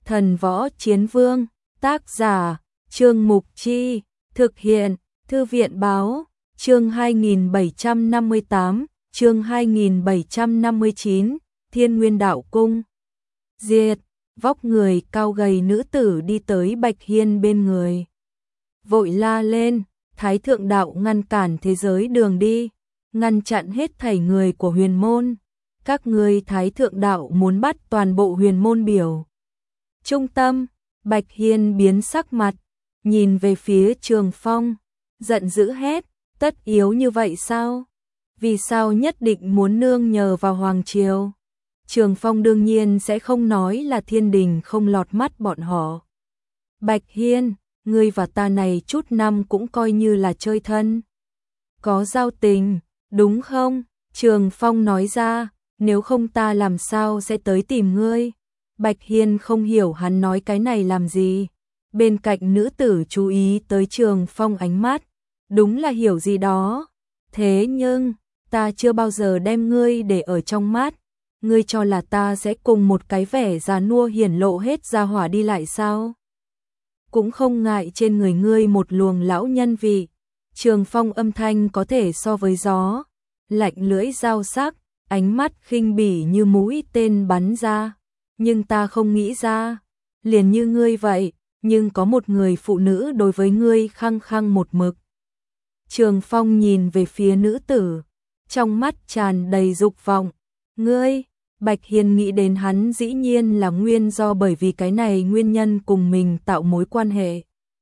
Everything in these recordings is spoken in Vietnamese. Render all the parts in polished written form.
Thần Võ Chiến Vương, tác giả, Trương Mục Chi, thực hiện, Thư viện Báo, chương 2758, chương 2759, Thiên Nguyên Đạo Cung. Diệt, vóc người cao gầy nữ tử đi tới Bạch Hiên bên người. Vội la lên, Thái Thượng Đạo ngăn cản thế giới đường đi, ngăn chặn hết thảy người của huyền môn. Các ngươi Thái Thượng Đạo muốn bắt toàn bộ huyền môn biểu trung tâm. Bạch Hiên biến sắc mặt, nhìn về phía Trường Phong, giận dữ hét, tất yếu như vậy sao? Vì sao nhất định muốn nương nhờ vào Hoàng Triều? Trường Phong đương nhiên sẽ không nói là thiên đình không lọt mắt bọn họ. Bạch Hiên, ngươi và ta này chút năm cũng coi như là chơi thân. Có giao tình, đúng không? Trường Phong nói ra, nếu không ta làm sao sẽ tới tìm ngươi? Bạch Hiên không hiểu hắn nói cái này làm gì. Bên cạnh nữ tử chú ý tới Trường Phong ánh mắt, đúng là hiểu gì đó. Thế nhưng, ta chưa bao giờ đem ngươi để ở trong mắt. Ngươi cho là ta sẽ cùng một cái vẻ già nua hiển lộ hết ra hỏa đi lại sao? Cũng không ngại trên người ngươi một luồng lão nhân vị. Trường Phong âm thanh có thể so với gió, lạnh lưỡi dao sắc, ánh mắt khinh bỉ như mũi tên bắn ra. Nhưng ta không nghĩ ra, liền như ngươi vậy, nhưng có một người phụ nữ đối với ngươi khăng khăng một mực. Trường Phong nhìn về phía nữ tử, trong mắt tràn đầy dục vọng. Ngươi, Bạch Hiên nghĩ đến hắn dĩ nhiên là nguyên do bởi vì cái này nguyên nhân cùng mình tạo mối quan hệ.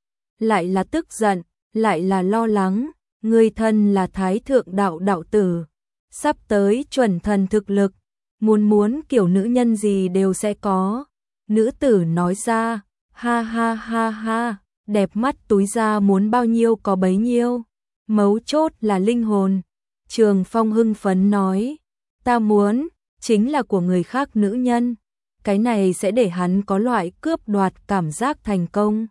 Lại là tức giận, lại là lo lắng, ngươi thân là Thái Thượng Đạo đạo tử, sắp tới chuẩn thần thực lực, muốn kiểu nữ nhân gì đều sẽ có. Nữ tử nói ra, ha ha ha ha, đẹp mắt túi ra muốn bao nhiêu có bấy nhiêu, mấu chốt là linh hồn. Trường Phong hưng phấn nói, ta muốn, chính là của người khác nữ nhân, cái này sẽ để hắn có loại cướp đoạt cảm giác thành công.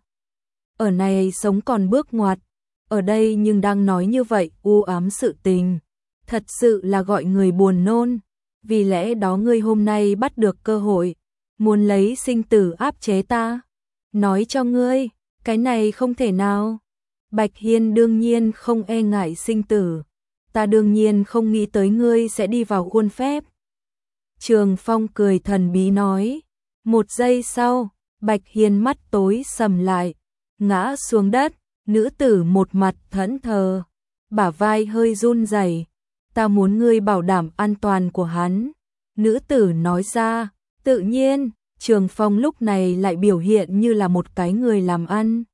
Ở này sống còn bước ngoặt, ở đây nhưng đang nói như vậy u ám sự tình, thật sự là gọi người buồn nôn. Vì lẽ đó ngươi hôm nay bắt được cơ hội, muốn lấy sinh tử áp chế ta. Nói cho ngươi, cái này không thể nào. Bạch Hiên đương nhiên không e ngại sinh tử, ta đương nhiên không nghĩ tới ngươi sẽ đi vào khuôn phép. Trường Phong cười thần bí nói. Một giây sau, Bạch Hiên mắt tối sầm lại, ngã xuống đất. Nữ tử một mặt thẫn thờ, bả vai hơi run rẩy. Ta muốn ngươi bảo đảm an toàn của hắn. Nữ tử nói ra, tự nhiên. Trường Phong lúc này lại biểu hiện như là một cái người làm ăn.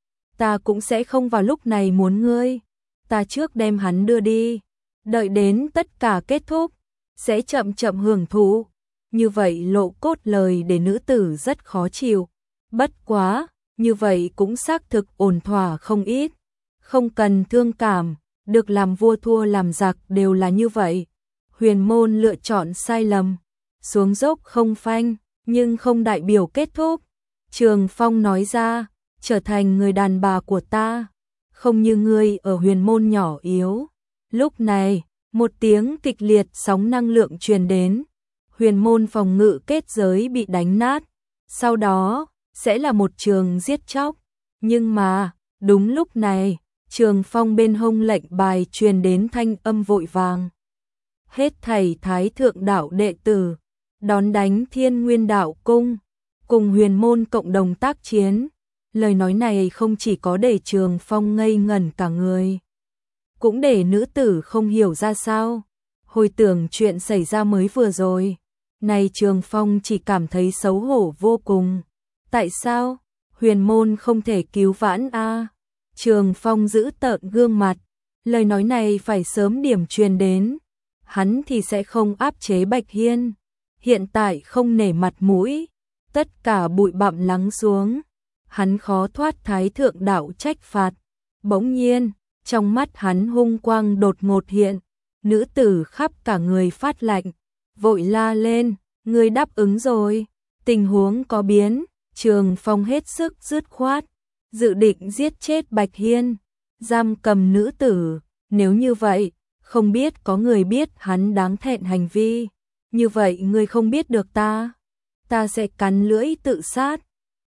Ta cũng sẽ không vào lúc này muốn ngươi. Ta trước đem hắn đưa đi, đợi đến tất cả kết thúc, sẽ chậm chậm hưởng thụ. Như vậy lộ cốt lời để nữ tử rất khó chịu. Bất quá, như vậy cũng xác thực ổn thỏa không ít. Không cần thương cảm, được làm vua thua làm giặc đều là như vậy. Huyền môn lựa chọn sai lầm, xuống dốc không phanh, nhưng không đại biểu kết thúc. Trường Phong nói ra, trở thành người đàn bà của ta, không như ngươi ở huyền môn nhỏ yếu. Lúc này, một tiếng kịch liệt sóng năng lượng truyền đến. Huyền môn phòng ngự kết giới bị đánh nát, sau đó sẽ là một trường giết chóc. Nhưng mà, đúng lúc này, Trường Phong bên hông lệnh bài truyền đến thanh âm vội vàng. Hết thảy Thái Thượng Đạo đệ tử, đón đánh Thiên Nguyên Đạo Cung, cùng huyền môn cộng đồng tác chiến. Lời nói này không chỉ có để Trường Phong ngây ngẩn cả người, cũng để nữ tử không hiểu ra sao. Hồi tưởng chuyện xảy ra mới vừa rồi, này Trường Phong chỉ cảm thấy xấu hổ vô cùng. Tại sao? Huyền môn không thể cứu vãn a? Trường Phong giữ tợn gương mặt, lời nói này phải sớm điểm truyền đến. Hắn thì sẽ không áp chế Bạch Hiên, hiện tại không nể mặt mũi, tất cả bụi bặm lắng xuống, hắn khó thoát Thái Thượng Đạo trách phạt. Bỗng nhiên, trong mắt hắn hung quang đột ngột hiện, nữ tử khắp cả người phát lạnh, vội la lên, ngươi đáp ứng rồi. Tình huống có biến. Trường Phong hết sức dứt khoát, dự định giết chết Bạch Hiên, giam cầm nữ tử. Nếu như vậy, không biết có người biết hắn đáng thẹn hành vi, như vậy ngươi không biết được ta sẽ cắn lưỡi tự sát.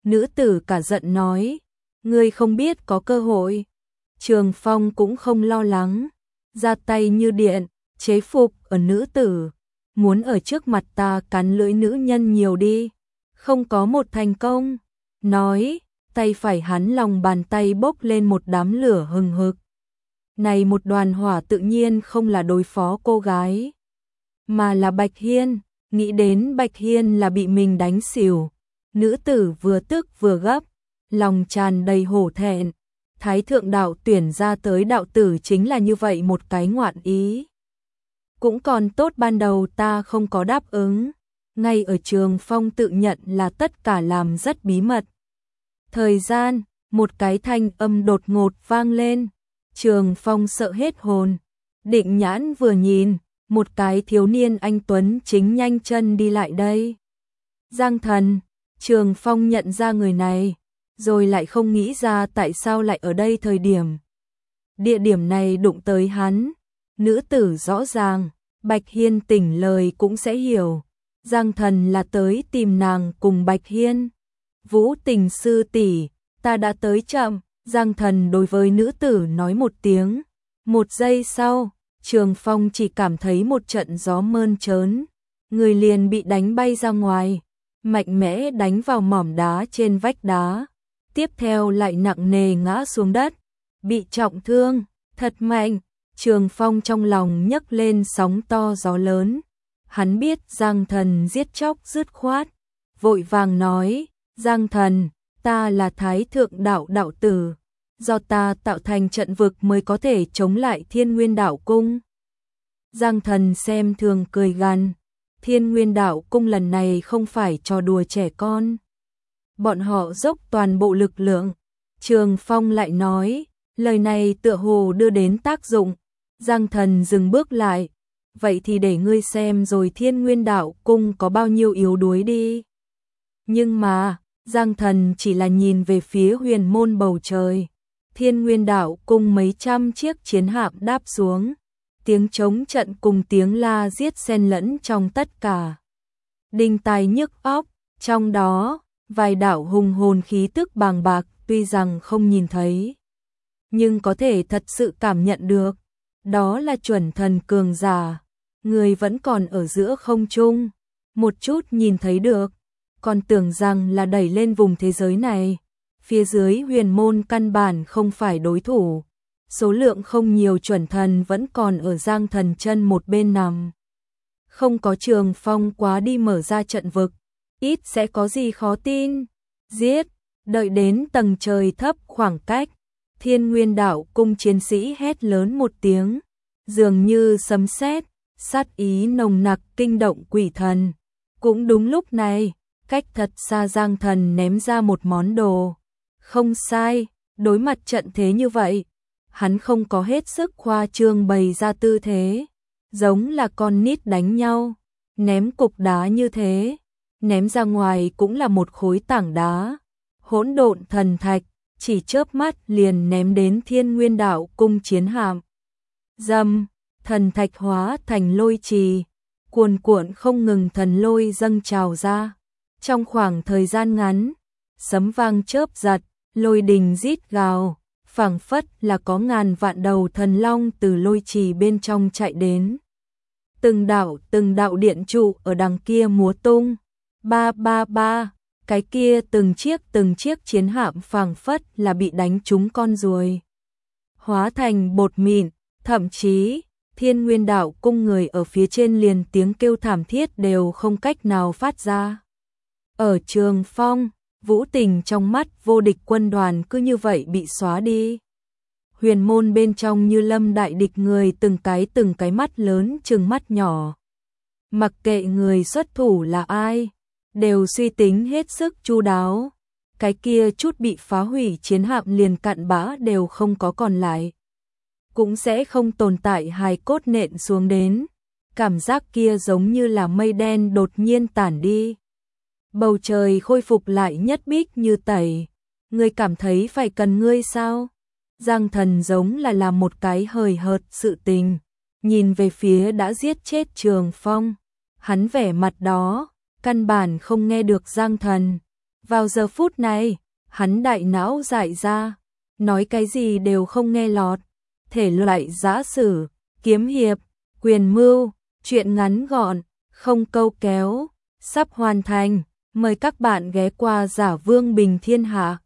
Nữ tử cả giận nói, ngươi không biết có cơ hội. Trường Phong cũng không lo lắng, ra tay như điện, chế phục ở nữ tử, muốn ở trước mặt ta cắn lưỡi nữ nhân nhiều đi, không có một thành công. Nói, tay phải hắn lòng bàn tay bốc lên một đám lửa hừng hực. Này một đoàn hỏa tự nhiên không là đối phó cô gái, mà là Bạch Hiên. Nghĩ đến Bạch Hiên là bị mình đánh xỉu, nữ tử vừa tức vừa gấp, lòng tràn đầy hổ thẹn. Thái thượng đạo tuyển ra tới đạo tử chính là như vậy một cái ngoạn ý. Cũng còn tốt ban đầu ta không có đáp ứng, ngay ở Trường Phong tự nhận là tất cả làm rất bí mật. Thời gian, một cái thanh âm đột ngột vang lên, Trường Phong sợ hết hồn, định nhãn vừa nhìn, một cái thiếu niên anh tuấn chính nhanh chân đi lại đây. Giang Thần, Trường Phong nhận ra người này, rồi lại không nghĩ ra tại sao lại ở đây thời điểm. Địa điểm này đụng tới hắn, nữ tử rõ ràng, Bạch Hiên tỉnh lời cũng sẽ hiểu. Giang Thần là tới tìm nàng cùng Bạch Hiên. Vũ Tình sư tỷ, ta đã tới chậm. Giang Thần đối với nữ tử nói một tiếng. Một giây sau, Trường Phong chỉ cảm thấy một trận gió mơn trớn, người liền bị đánh bay ra ngoài, mạnh mẽ đánh vào mỏm đá trên vách đá, tiếp theo lại nặng nề ngã xuống đất, bị trọng thương, thật mạnh. Trường Phong trong lòng nhấc lên sóng to gió lớn, hắn biết Giang Thần giết chóc dứt khoát, vội vàng nói, Giang Thần, ta là Thái thượng đạo đạo tử, do ta tạo thành trận vực mới có thể chống lại Thiên Nguyên Đạo Cung. Giang Thần xem thường cười gằn, Thiên Nguyên Đạo Cung lần này không phải trò đùa trẻ con. Bọn họ dốc toàn bộ lực lượng. Trường Phong lại nói, lời này tựa hồ đưa đến tác dụng. Giang Thần dừng bước lại, vậy thì để ngươi xem rồi Thiên Nguyên Đạo Cung có bao nhiêu yếu đuối đi. Nhưng mà, Giang Thần chỉ là nhìn về phía huyền môn bầu trời. Thiên Nguyên Đạo Cung mấy trăm chiếc chiến hạm đáp xuống, tiếng trống trận cùng tiếng la giết xen lẫn trong tất cả. Đinh tai nhức óc, trong đó, vài đạo hùng hồn khí tức bàng bạc tuy rằng không nhìn thấy, nhưng có thể thật sự cảm nhận được. Đó là chuẩn thần cường giả, người vẫn còn ở giữa không trung, một chút nhìn thấy được, còn tưởng rằng là đẩy lên vùng thế giới này. Phía dưới huyền môn căn bản không phải đối thủ, số lượng không nhiều chuẩn thần vẫn còn ở Giang Thần chân một bên nằm. Không có Trường Phong quá đi mở ra trận vực, ít sẽ có gì khó tin. Giết, đợi đến tầng trời thấp khoảng cách, Thiên Nguyên Đạo Cung chiến sĩ hét lớn một tiếng, dường như sấm sét, sát ý nồng nặc kinh động quỷ thần. Cũng đúng lúc này, cách thật xa Giang Thần ném ra một món đồ. Không sai, đối mặt trận thế như vậy, hắn không có hết sức khoa trương bày ra tư thế, giống là con nít đánh nhau, ném cục đá như thế, ném ra ngoài cũng là một khối tảng đá, hỗn độn thần thạch, chỉ chớp mắt liền ném đến Thiên Nguyên Đạo Cung chiến hạm. Dầm, thần thạch hóa thành lôi trì, cuồn cuộn không ngừng thần lôi dâng trào ra. Trong khoảng thời gian ngắn, sấm vang chớp giật, lôi đình rít gào, phảng phất là có ngàn vạn đầu thần long từ lôi trì bên trong chạy đến. Từng đạo điện trụ ở đằng kia múa tung, ba ba ba, cái kia từng chiếc chiến hạm phảng phất là bị đánh trúng con ruồi, hóa thành bột mịn, thậm chí Thiên Nguyên Đạo Cung người ở phía trên liền tiếng kêu thảm thiết đều không cách nào phát ra. Ở Trường Phong, Vũ Tình trong mắt vô địch quân đoàn cứ như vậy bị xóa đi. Huyền môn bên trong như lâm đại địch người từng cái mắt lớn trừng mắt nhỏ. Mặc kệ người xuất thủ là ai, đều suy tính hết sức chu đáo. Cái kia chút bị phá hủy chiến hạm liền cặn bã đều không có còn lại. Cũng sẽ không tồn tại hài cốt nện xuống đến. Cảm giác kia giống như là mây đen đột nhiên tản đi. Bầu trời khôi phục lại nhất bích như tẩy. Ngươi cảm thấy phải cần ngươi sao? Giang Thần giống là làm một cái hời hợt sự tình. Nhìn về phía đã giết chết Trường Phong. Hắn vẻ mặt đó, căn bản không nghe được Giang Thần. Vào giờ phút này, hắn đại não dại ra, nói cái gì đều không nghe lọt. Thể loại giã sử, kiếm hiệp, quyền mưu, truyện ngắn gọn, không câu kéo, sắp hoàn thành. Mời các bạn ghé qua Giả Vương Bình Thiên Hạ.